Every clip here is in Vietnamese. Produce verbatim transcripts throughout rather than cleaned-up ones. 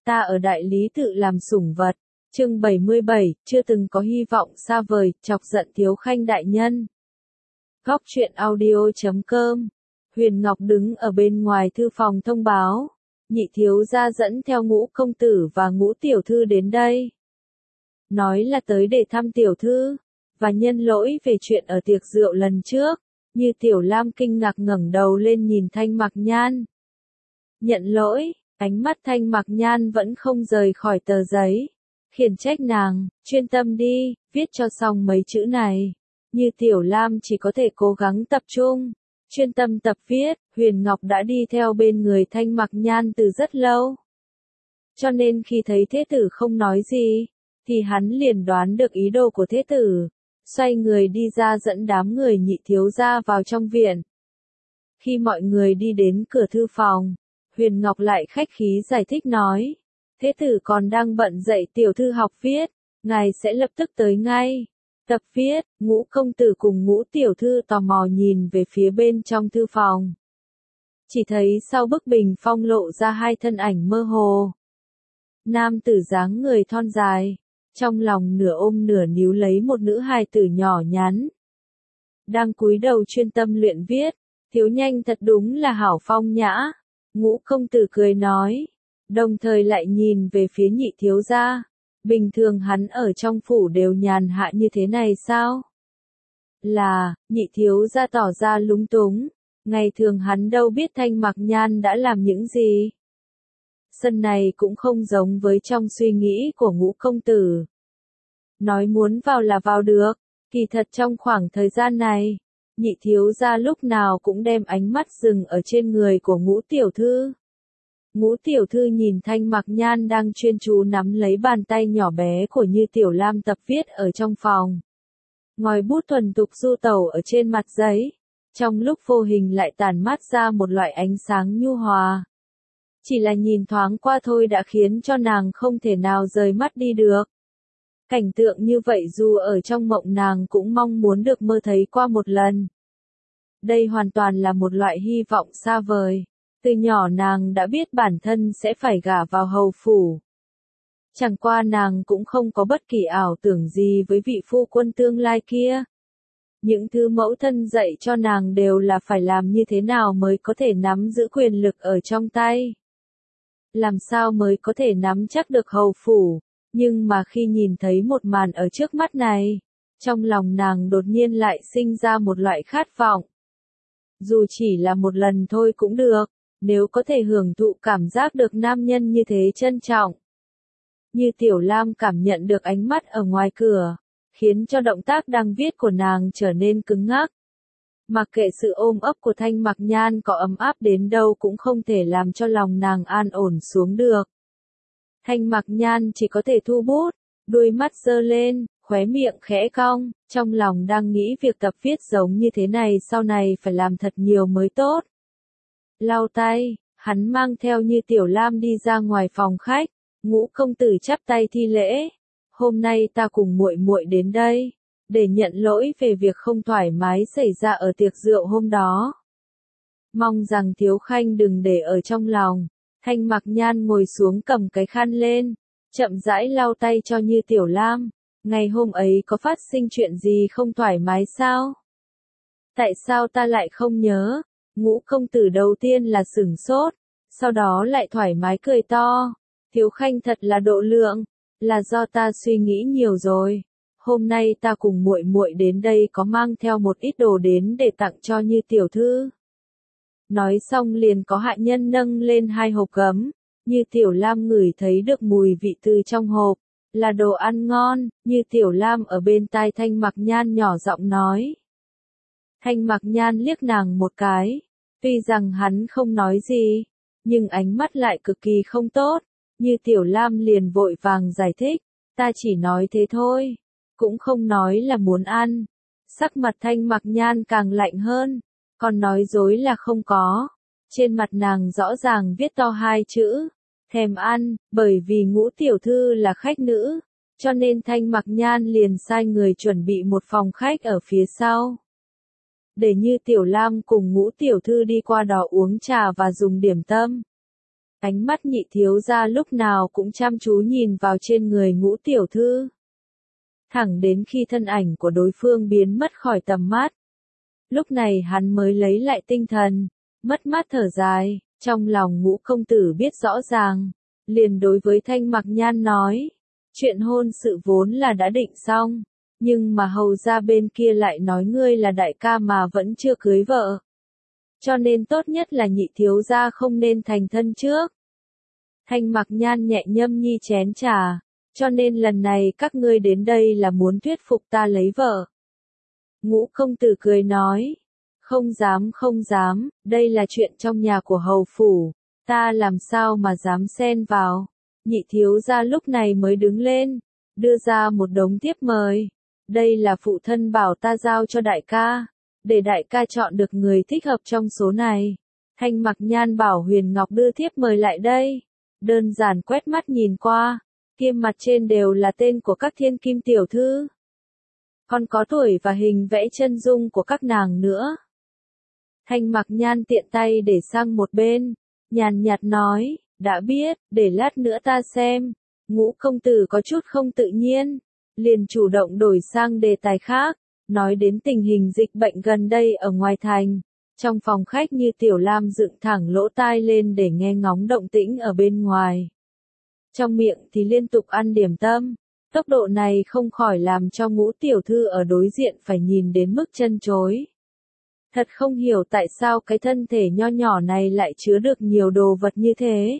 ta ở đại lý tự làm sủng vật. Chương bảy mươi bảy, chưa từng có hy vọng xa vời, chọc giận Thiếu Khanh đại nhân. Góc truyện audio chấm com. Huyền Ngọc đứng ở bên ngoài thư phòng thông báo, nhị thiếu gia dẫn theo Ngũ công tử và Ngũ tiểu thư đến đây. Nói là tới để thăm tiểu thư, và nhân lỗi về chuyện ở tiệc rượu lần trước. Như Tiểu Lam kinh ngạc ngẩng đầu lên nhìn Thanh Mặc Nhan. Nhận lỗi, ánh mắt Thanh Mặc Nhan vẫn không rời khỏi tờ giấy. Khiển trách nàng, chuyên tâm đi, viết cho xong mấy chữ này. Như Tiểu Lam chỉ có thể cố gắng tập trung, chuyên tâm tập viết. Huyền Ngọc đã đi theo bên người Thanh Mặc Nhan từ rất lâu. Cho nên khi thấy thế tử không nói gì, thì hắn liền đoán được ý đồ của thế tử. Xoay người đi ra dẫn đám người nhị thiếu gia vào trong viện. Khi mọi người đi đến cửa thư phòng, Huyền Ngọc lại khách khí giải thích nói. Thế tử còn đang bận dạy tiểu thư học viết, ngài sẽ lập tức tới ngay. Tập viết, Ngũ công tử cùng Ngũ tiểu thư tò mò nhìn về phía bên trong thư phòng. Chỉ thấy sau bức bình phong lộ ra hai thân ảnh mơ hồ. Nam tử dáng người thon dài, trong lòng nửa ôm nửa níu lấy một nữ hài tử nhỏ nhắn. Đang cúi đầu chuyên tâm luyện viết, thiếu nhanh thật đúng là hảo phong nhã. Ngũ công tử cười nói, đồng thời lại nhìn về phía nhị thiếu gia. Bình thường hắn ở trong phủ đều nhàn hạ như thế này sao? Là, nhị thiếu gia tỏ ra lúng túng. Ngày thường hắn đâu biết Thanh Mặc Nhan đã làm những gì. Sân này cũng không giống với trong suy nghĩ của Ngũ công tử. Nói muốn vào là vào được, kỳ thật trong khoảng thời gian này, nhị thiếu gia lúc nào cũng đem ánh mắt dừng ở trên người của Ngũ tiểu thư. Ngũ tiểu thư nhìn Thanh Mặc Nhan đang chuyên chú nắm lấy bàn tay nhỏ bé của Như Tiểu Lam tập viết ở trong phòng. Ngòi bút thuần tục du tẩu ở trên mặt giấy, trong lúc vô hình lại tản mát ra một loại ánh sáng nhu hòa. Chỉ là nhìn thoáng qua thôi đã khiến cho nàng không thể nào rời mắt đi được. Cảnh tượng như vậy dù ở trong mộng nàng cũng mong muốn được mơ thấy qua một lần. Đây hoàn toàn là một loại hy vọng xa vời. Từ nhỏ nàng đã biết bản thân sẽ phải gả vào hầu phủ. Chẳng qua nàng cũng không có bất kỳ ảo tưởng gì với vị phu quân tương lai kia. Những thứ mẫu thân dạy cho nàng đều là phải làm như thế nào mới có thể nắm giữ quyền lực ở trong tay. Làm sao mới có thể nắm chắc được hầu phủ. Nhưng mà khi nhìn thấy một màn ở trước mắt này, trong lòng nàng đột nhiên lại sinh ra một loại khát vọng. Dù chỉ là một lần thôi cũng được, nếu có thể hưởng thụ cảm giác được nam nhân như thế trân trọng. Như Tiểu Lam cảm nhận được ánh mắt ở ngoài cửa, khiến cho động tác đang viết của nàng trở nên cứng ngắc. Mặc kệ sự ôm ấp của Thanh Mặc Nhan có ấm áp đến đâu cũng không thể làm cho lòng nàng an ổn xuống được. Thanh Mặc Nhan chỉ có thể thu bút, đôi mắt giơ lên, khóe miệng khẽ cong, trong lòng đang nghĩ việc tập viết giống như thế này sau này phải làm thật nhiều mới tốt. Lau tay, hắn mang theo Như Tiểu Lam đi ra ngoài phòng khách. Ngũ công tử chắp tay thi lễ. Hôm nay ta cùng muội muội đến đây, để nhận lỗi về việc không thoải mái xảy ra ở tiệc rượu hôm đó. Mong rằng Thiếu Khanh đừng để ở trong lòng. Thanh Mặc Nhan ngồi xuống cầm cái khăn lên, chậm rãi lau tay cho Như Tiểu Lam. Ngày hôm ấy có phát sinh chuyện gì không thoải mái sao? Tại sao ta lại không nhớ? Ngũ công tử đầu tiên là sửng sốt, sau đó lại thoải mái cười to. Thiếu Khanh thật là độ lượng, là do ta suy nghĩ nhiều rồi. Hôm nay ta cùng muội muội đến đây có mang theo một ít đồ đến để tặng cho Như tiểu thư. Nói xong liền có hạ nhân nâng lên hai hộp gấm. Như Tiểu Lam ngửi thấy được mùi vị từ trong hộp, là đồ ăn ngon. Như Tiểu Lam ở bên tai Thanh Mặc Nhan nhỏ giọng nói. Thanh Mặc Nhan liếc nàng một cái, tuy rằng hắn không nói gì, nhưng ánh mắt lại cực kỳ không tốt. Như Tiểu Lam liền vội vàng giải thích, ta chỉ nói thế thôi, cũng không nói là muốn ăn. Sắc mặt Thanh Mặc Nhan càng lạnh hơn, còn nói dối là không có. Trên mặt nàng rõ ràng viết to hai chữ, thèm ăn. Bởi vì Ngũ tiểu thư là khách nữ, cho nên Thanh Mặc Nhan liền sai người chuẩn bị một phòng khách ở phía sau, để Như Tiểu Lam cùng Ngũ tiểu thư đi qua đó uống trà và dùng điểm tâm. Ánh mắt Nhị thiếu gia lúc nào cũng chăm chú nhìn vào trên người Ngũ tiểu thư. Thẳng đến khi thân ảnh của đối phương biến mất khỏi tầm mắt. Lúc này hắn mới lấy lại tinh thần, mất mát thở dài, trong lòng Ngũ công tử biết rõ ràng, liền đối với Thanh Mặc Nhan nói, chuyện hôn sự vốn là đã định xong, nhưng mà hầu gia bên kia lại nói ngươi là đại ca mà vẫn chưa cưới vợ. Cho nên tốt nhất là Nhị thiếu gia không nên thành thân trước. Thanh Mặc Nhan nhẹ nhâm nhi chén trà, cho nên lần này các ngươi đến đây là muốn thuyết phục ta lấy vợ. Ngũ công tử cười nói, không dám không dám, đây là chuyện trong nhà của hầu phủ, ta làm sao mà dám xen vào. Nhị thiếu gia lúc này mới đứng lên, đưa ra một đống thiếp mời. Đây là phụ thân bảo ta giao cho đại ca, để đại ca chọn được người thích hợp trong số này. Thanh Mặc Nhan bảo Huyền Ngọc đưa thiếp mời lại đây, đơn giản quét mắt nhìn qua, kia mặt trên đều là tên của các thiên kim tiểu thư. Còn có tuổi và hình vẽ chân dung của các nàng nữa. Thanh Mặc Nhan tiện tay để sang một bên, nhàn nhạt nói, đã biết, để lát nữa ta xem. Ngũ công tử có chút không tự nhiên, liền chủ động đổi sang đề tài khác, nói đến tình hình dịch bệnh gần đây ở ngoài thành. Trong phòng khách như Tiểu Lam dựng thẳng lỗ tai lên để nghe ngóng động tĩnh ở bên ngoài. Trong miệng thì liên tục ăn điểm tâm, tốc độ này không khỏi làm cho Ngũ tiểu thư ở đối diện phải nhìn đến mức chân chối. Thật không hiểu tại sao cái thân thể nho nhỏ này lại chứa được nhiều đồ vật như thế.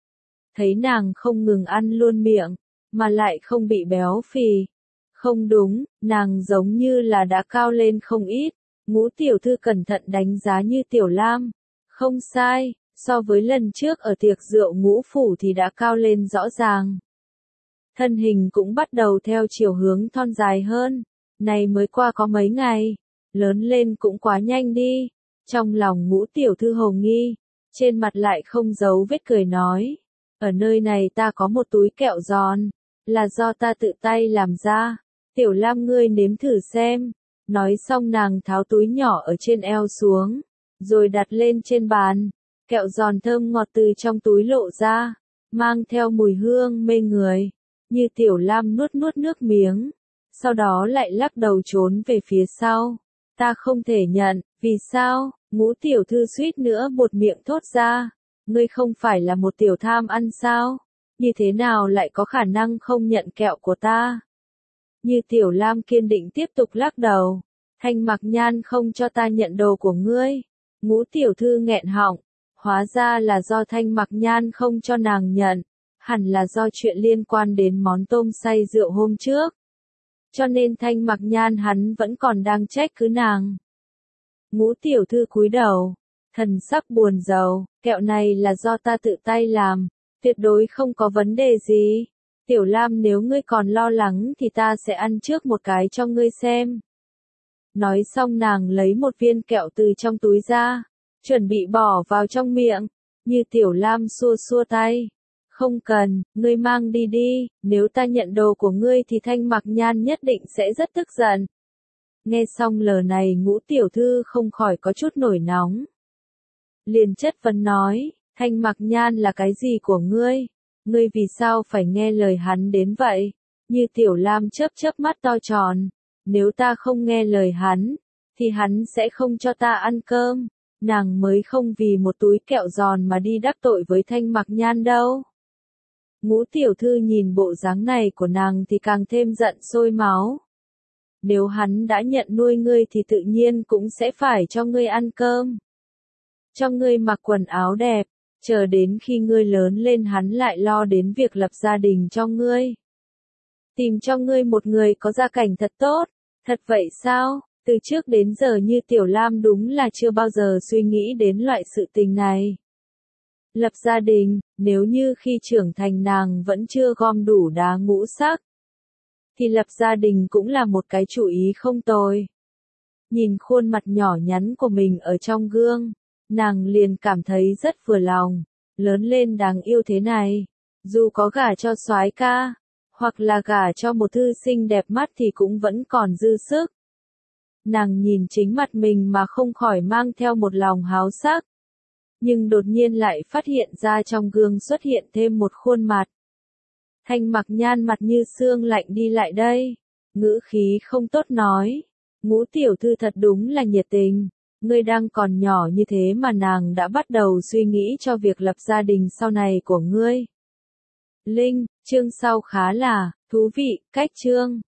Thấy nàng không ngừng ăn luôn miệng, mà lại không bị béo phì. Không đúng, nàng giống như là đã cao lên không ít. Ngũ tiểu thư cẩn thận đánh giá như Tiểu Lam. Không sai, so với lần trước ở tiệc rượu Ngũ phủ thì đã cao lên rõ ràng. Thân hình cũng bắt đầu theo chiều hướng thon dài hơn. Này mới qua có mấy ngày, lớn lên cũng quá nhanh đi. Trong lòng Ngũ tiểu thư hồ nghi, trên mặt lại không giấu vết cười nói. Ở nơi này ta có một túi kẹo giòn, là do ta tự tay làm ra. Tiểu Lam ngươi nếm thử xem. Nói xong nàng tháo túi nhỏ ở trên eo xuống, rồi đặt lên trên bàn. Kẹo giòn thơm ngọt từ trong túi lộ ra, mang theo mùi hương mê người. Như Tiểu Lam nuốt nuốt nước miếng, sau đó lại lắc đầu trốn về phía sau. Ta không thể nhận, vì sao? Ngũ tiểu thư suýt nữa buột miệng thốt ra. Ngươi không phải là một tiểu tham ăn sao? Như thế nào lại có khả năng không nhận kẹo của ta? Như Tiểu Lam kiên định tiếp tục lắc đầu. Thanh Mặc Nhan không cho ta nhận đồ của ngươi. Ngũ tiểu thư nghẹn họng. Hóa ra là do Thanh Mặc Nhan không cho nàng nhận. Hẳn là do chuyện liên quan đến món tôm xay rượu hôm trước. Cho nên Thanh Mặc Nhan hắn vẫn còn đang trách cứ nàng. Ngũ tiểu thư cúi đầu, thần sắc buồn rầu, kẹo này là do ta tự tay làm, tuyệt đối không có vấn đề gì. Tiểu Lam nếu ngươi còn lo lắng thì ta sẽ ăn trước một cái cho ngươi xem. Nói xong nàng lấy một viên kẹo từ trong túi ra, chuẩn bị bỏ vào trong miệng, như Tiểu Lam xua xua tay. Không cần, ngươi mang đi đi, nếu ta nhận đồ của ngươi thì Thanh Mặc Nhan nhất định sẽ rất tức giận. Nghe xong lời này Ngũ tiểu thư không khỏi có chút nổi nóng. Liền chất vấn nói, Thanh Mặc Nhan là cái gì của ngươi? Ngươi vì sao phải nghe lời hắn đến vậy? Như Tiểu Lam chớp chớp mắt to tròn. Nếu ta không nghe lời hắn, thì hắn sẽ không cho ta ăn cơm. Nàng mới không vì một túi kẹo giòn mà đi đắc tội với Thanh Mặc Nhan đâu. Ngũ tiểu thư nhìn bộ dáng này của nàng thì càng thêm giận sôi máu. Nếu hắn đã nhận nuôi ngươi thì tự nhiên cũng sẽ phải cho ngươi ăn cơm. Cho ngươi mặc quần áo đẹp, chờ đến khi ngươi lớn lên hắn lại lo đến việc lập gia đình cho ngươi. Tìm cho ngươi một người có gia cảnh thật tốt, thật vậy sao? Từ trước đến giờ như Tiểu Lam đúng là chưa bao giờ suy nghĩ đến loại sự tình này. Lập gia đình, nếu như khi trưởng thành nàng vẫn chưa gom đủ đá ngũ sắc, thì lập gia đình cũng là một cái chủ ý không tồi. Nhìn khuôn mặt nhỏ nhắn của mình ở trong gương, nàng liền cảm thấy rất vừa lòng, lớn lên đáng yêu thế này, dù có gả cho soái ca, hoặc là gả cho một thư sinh đẹp mắt thì cũng vẫn còn dư sức. Nàng nhìn chính mặt mình mà không khỏi mang theo một lòng háo sắc. nhưng đột nhiên lại phát hiện ra trong gương xuất hiện thêm một khuôn mặt. Thanh Mặc Nhan mặt như xương lạnh đi lại đây, ngữ khí không tốt nói, Ngũ tiểu thư thật đúng là nhiệt tình, ngươi đang còn nhỏ như thế mà nàng đã bắt đầu suy nghĩ cho việc lập gia đình sau này của ngươi. Linh, chương sau khá là thú vị, cách chương